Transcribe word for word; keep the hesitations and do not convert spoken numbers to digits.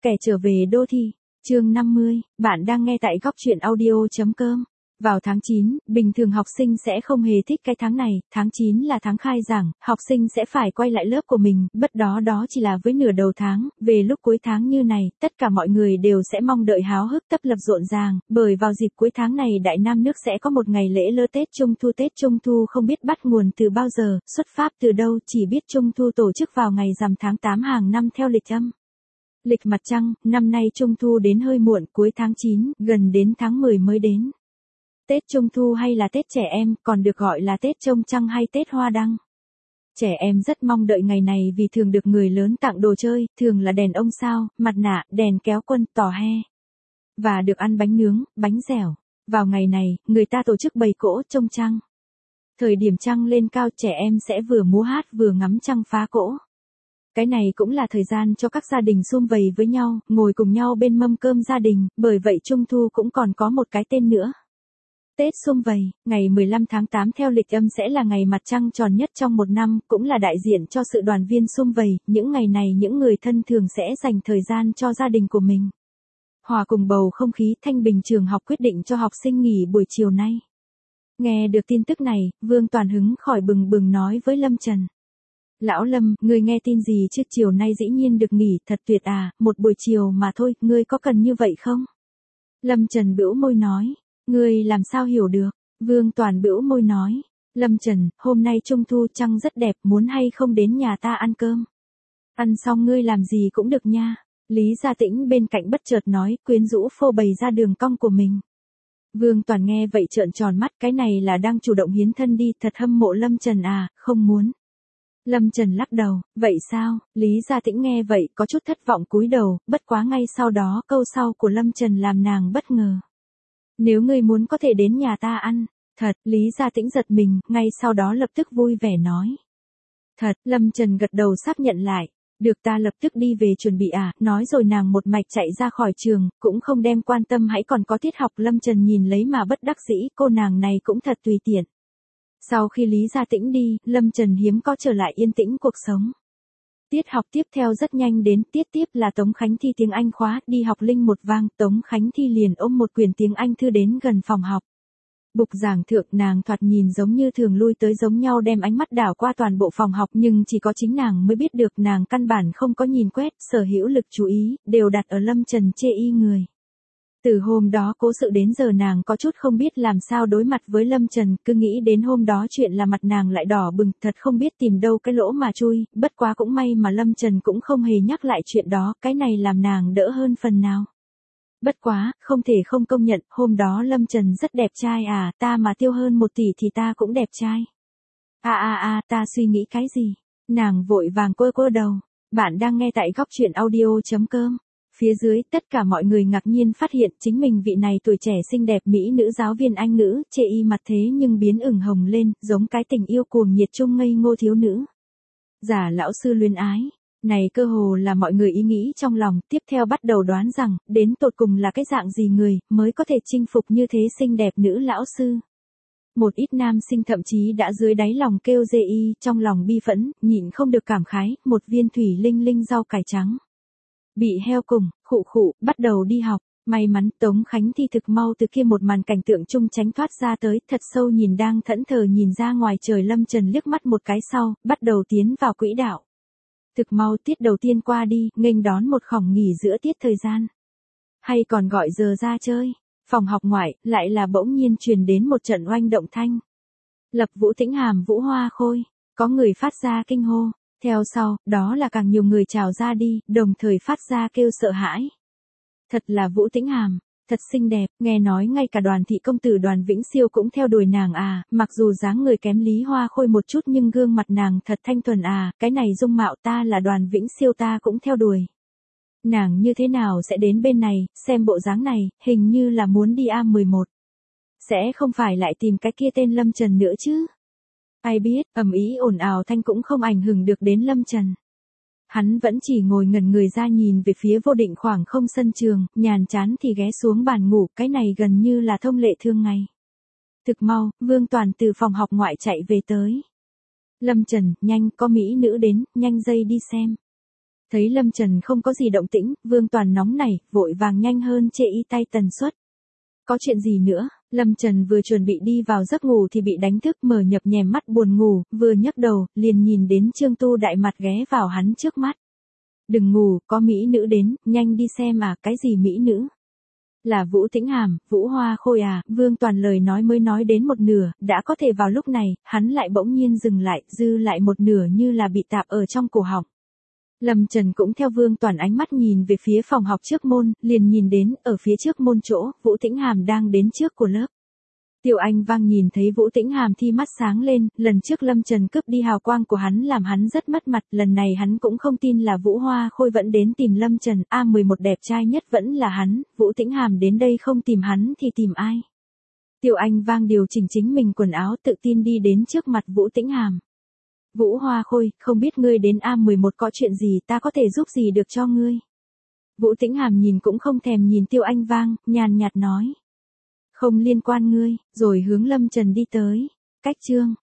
Kẻ trở về đô thị, chương năm mươi, bạn đang nghe tại góc truyện audio.com. Vào tháng chín, bình thường học sinh sẽ không hề thích cái tháng này, tháng chín là tháng khai giảng, học sinh sẽ phải quay lại lớp của mình, bất đó đó chỉ là với nửa đầu tháng, về lúc cuối tháng như này, tất cả mọi người đều sẽ mong đợi háo hức tấp lập rộn ràng, bởi vào dịp cuối tháng này Đại Nam nước sẽ có một ngày lễ lơ Tết Trung Thu. Tết Trung Thu không biết bắt nguồn từ bao giờ, xuất phát từ đâu, chỉ biết Trung Thu tổ chức vào ngày rằm tháng tám hàng năm theo lịch âm. Lịch mặt trăng, năm nay Trung Thu đến hơi muộn, cuối tháng chín, gần đến tháng mười mới đến. Tết Trung Thu hay là Tết trẻ em, còn được gọi là Tết trông trăng hay Tết hoa đăng. Trẻ em rất mong đợi ngày này vì thường được người lớn tặng đồ chơi, thường là đèn ông sao, mặt nạ, đèn kéo quân, tò he. Và được ăn bánh nướng, bánh dẻo. Vào ngày này, người ta tổ chức bày cỗ trông trăng. Thời điểm trăng lên cao, trẻ em sẽ vừa múa hát vừa ngắm trăng phá cỗ. Cái này cũng là thời gian cho các gia đình sum vầy với nhau, ngồi cùng nhau bên mâm cơm gia đình, bởi vậy Trung Thu cũng còn có một cái tên nữa. Tết sum vầy, ngày mười lăm tháng tám theo lịch âm sẽ là ngày mặt trăng tròn nhất trong một năm, cũng là đại diện cho sự đoàn viên sum vầy, những ngày này những người thân thường sẽ dành thời gian cho gia đình của mình. Hòa cùng bầu không khí, Thanh Bình trường học quyết định cho học sinh nghỉ buổi chiều nay. Nghe được tin tức này, Vương Toàn hứng khỏi bừng bừng nói với Lâm Trần. Lão Lâm, ngươi nghe tin gì chứ, chiều nay dĩ nhiên được nghỉ, thật tuyệt à, một buổi chiều mà thôi, ngươi có cần như vậy không? Lâm Trần bĩu môi nói, ngươi làm sao hiểu được? Vương Toàn bĩu môi nói, Lâm Trần, hôm nay Trung Thu trăng rất đẹp, muốn hay không đến nhà ta ăn cơm? Ăn xong ngươi làm gì cũng được nha. Lý Gia Tĩnh bên cạnh bất chợt nói, quyến rũ phô bày ra đường cong của mình. Vương Toàn nghe vậy trợn tròn mắt, cái này là đang chủ động hiến thân đi, thật hâm mộ Lâm Trần à, không muốn. Lâm Trần lắc đầu, vậy sao? Lý Gia Tĩnh nghe vậy có chút thất vọng cúi đầu, bất quá ngay sau đó câu sau của Lâm Trần làm nàng bất ngờ. Nếu ngươi muốn có thể đến nhà ta ăn. Thật, Lý Gia Tĩnh giật mình, ngay sau đó lập tức vui vẻ nói. Thật, Lâm Trần gật đầu xác nhận lại. Được, ta lập tức đi về chuẩn bị à, nói rồi nàng một mạch chạy ra khỏi trường, cũng không đem quan tâm hãy còn có tiết học. Lâm Trần nhìn lấy mà bất đắc dĩ, cô nàng này cũng thật tùy tiện. Sau khi Lý Gia Tĩnh đi, Lâm Trần hiếm có trở lại yên tĩnh cuộc sống. Tiết học tiếp theo rất nhanh đến, tiết tiếp là Tống Khánh Thi tiếng Anh khóa, đi học linh một vang, Tống Khánh Thi liền ôm một quyển tiếng Anh thư đến gần phòng học. Bục giảng thượng nàng thoạt nhìn giống như thường lui tới giống nhau, đem ánh mắt đảo qua toàn bộ phòng học, nhưng chỉ có chính nàng mới biết được nàng căn bản không có nhìn quét, sở hữu lực chú ý, đều đặt ở Lâm Trần chê y người. Từ hôm đó cố sự đến giờ nàng có chút không biết làm sao đối mặt với Lâm Trần, cứ nghĩ đến hôm đó chuyện là mặt nàng lại đỏ bừng, thật không biết tìm đâu cái lỗ mà chui, bất quá cũng may mà Lâm Trần cũng không hề nhắc lại chuyện đó, cái này làm nàng đỡ hơn phần nào. Bất quá, không thể không công nhận, hôm đó Lâm Trần rất đẹp trai à, ta mà tiêu hơn một tỷ thì ta cũng đẹp trai. À à à, ta suy nghĩ cái gì? Nàng vội vàng quơ quơ đầu. Bạn đang nghe tại góc truyện audio.com. Phía dưới, tất cả mọi người ngạc nhiên phát hiện chính mình vị này tuổi trẻ xinh đẹp mỹ nữ giáo viên Anh ngữ, chê y mặt thế nhưng biến ửng hồng lên, giống cái tình yêu cuồng nhiệt trung ngây ngô thiếu nữ. Giả lão sư luyến ái. Này cơ hồ là mọi người ý nghĩ trong lòng, tiếp theo bắt đầu đoán rằng, đến tột cùng là cái dạng gì người, mới có thể chinh phục như thế xinh đẹp nữ lão sư. Một ít nam sinh thậm chí đã dưới đáy lòng kêu dê y, trong lòng bi phẫn, nhịn không được cảm khái, một viên thủy linh linh rau cải trắng. Bị heo cùng, khụ khụ, bắt đầu đi học. May mắn Tống Khánh Thi thực mau từ kia một màn cảnh tượng chung tránh thoát ra tới, thật sâu nhìn đang thẫn thờ nhìn ra ngoài trời Lâm Trần liếc mắt một cái sau, bắt đầu tiến vào quỹ đạo. Thực mau tiết đầu tiên qua đi, nghênh đón một khổng nghỉ giữa tiết thời gian. Hay còn gọi giờ ra chơi. Phòng học ngoại, lại là bỗng nhiên truyền đến một trận oanh động thanh. Lập Vũ Tĩnh Hàm Vũ Hoa Khôi. Có người phát ra kinh hô. Theo sau, đó là càng nhiều người trào ra đi, đồng thời phát ra kêu sợ hãi. Thật là Vũ Tĩnh Hàm, thật xinh đẹp, nghe nói ngay cả Đoàn thị công tử Đoàn Vĩnh Siêu cũng theo đuổi nàng à, mặc dù dáng người kém Lý Hoa Khôi một chút nhưng gương mặt nàng thật thanh thuần à, cái này dung mạo ta là Đoàn Vĩnh Siêu ta cũng theo đuổi. Nàng như thế nào sẽ đến bên này, xem bộ dáng này, hình như là muốn đi A mười một. Sẽ không phải lại tìm cái kia tên Lâm Trần nữa chứ? Ai biết, ầm ĩ ồn ào thanh cũng không ảnh hưởng được đến Lâm Trần. Hắn vẫn chỉ ngồi ngẩn người ra nhìn về phía vô định khoảng không sân trường, nhàn chán thì ghé xuống bàn ngủ, cái này gần như là thông lệ thường ngày. Thực mau, Vương Toàn từ phòng học ngoại chạy về tới. Lâm Trần, nhanh, có mỹ nữ đến, nhanh dây đi xem. Thấy Lâm Trần không có gì động tĩnh, Vương Toàn nóng nảy, vội vàng nhanh hơn chê y tay tần suất. Có chuyện gì nữa? Lâm Trần vừa chuẩn bị đi vào giấc ngủ thì bị đánh thức, mở nhập nhèm mắt buồn ngủ, vừa nhấc đầu, liền nhìn đến Trương Tu Đại mặt ghé vào hắn trước mắt. Đừng ngủ, có mỹ nữ đến, nhanh đi xem à, cái gì mỹ nữ? Là Vũ Tĩnh Hàm, Vũ Hoa Khôi à, Vương Toàn lời nói mới nói đến một nửa, đã có thể vào lúc này, hắn lại bỗng nhiên dừng lại, dư lại một nửa như là bị tạp ở trong cổ họng. Lâm Trần cũng theo Vương Toàn ánh mắt nhìn về phía phòng học trước môn, liền nhìn đến, ở phía trước môn chỗ, Vũ Tĩnh Hàm đang đến trước của lớp. Tiêu Anh Vang nhìn thấy Vũ Tĩnh Hàm thì mắt sáng lên, lần trước Lâm Trần cướp đi hào quang của hắn làm hắn rất mất mặt, lần này hắn cũng không tin là Vũ Hoa Khôi vẫn đến tìm Lâm Trần, A mười một đẹp trai nhất vẫn là hắn, Vũ Tĩnh Hàm đến đây không tìm hắn thì tìm ai. Tiêu Anh Vang điều chỉnh chính mình quần áo tự tin đi đến trước mặt Vũ Tĩnh Hàm. Vũ Hoa Khôi, không biết ngươi đến A mười một có chuyện gì, ta có thể giúp gì được cho ngươi. Vũ Tĩnh Hàm nhìn cũng không thèm nhìn Tiêu Anh Vang, nhàn nhạt nói. Không liên quan ngươi, rồi hướng Lâm Trần đi tới. Cách chương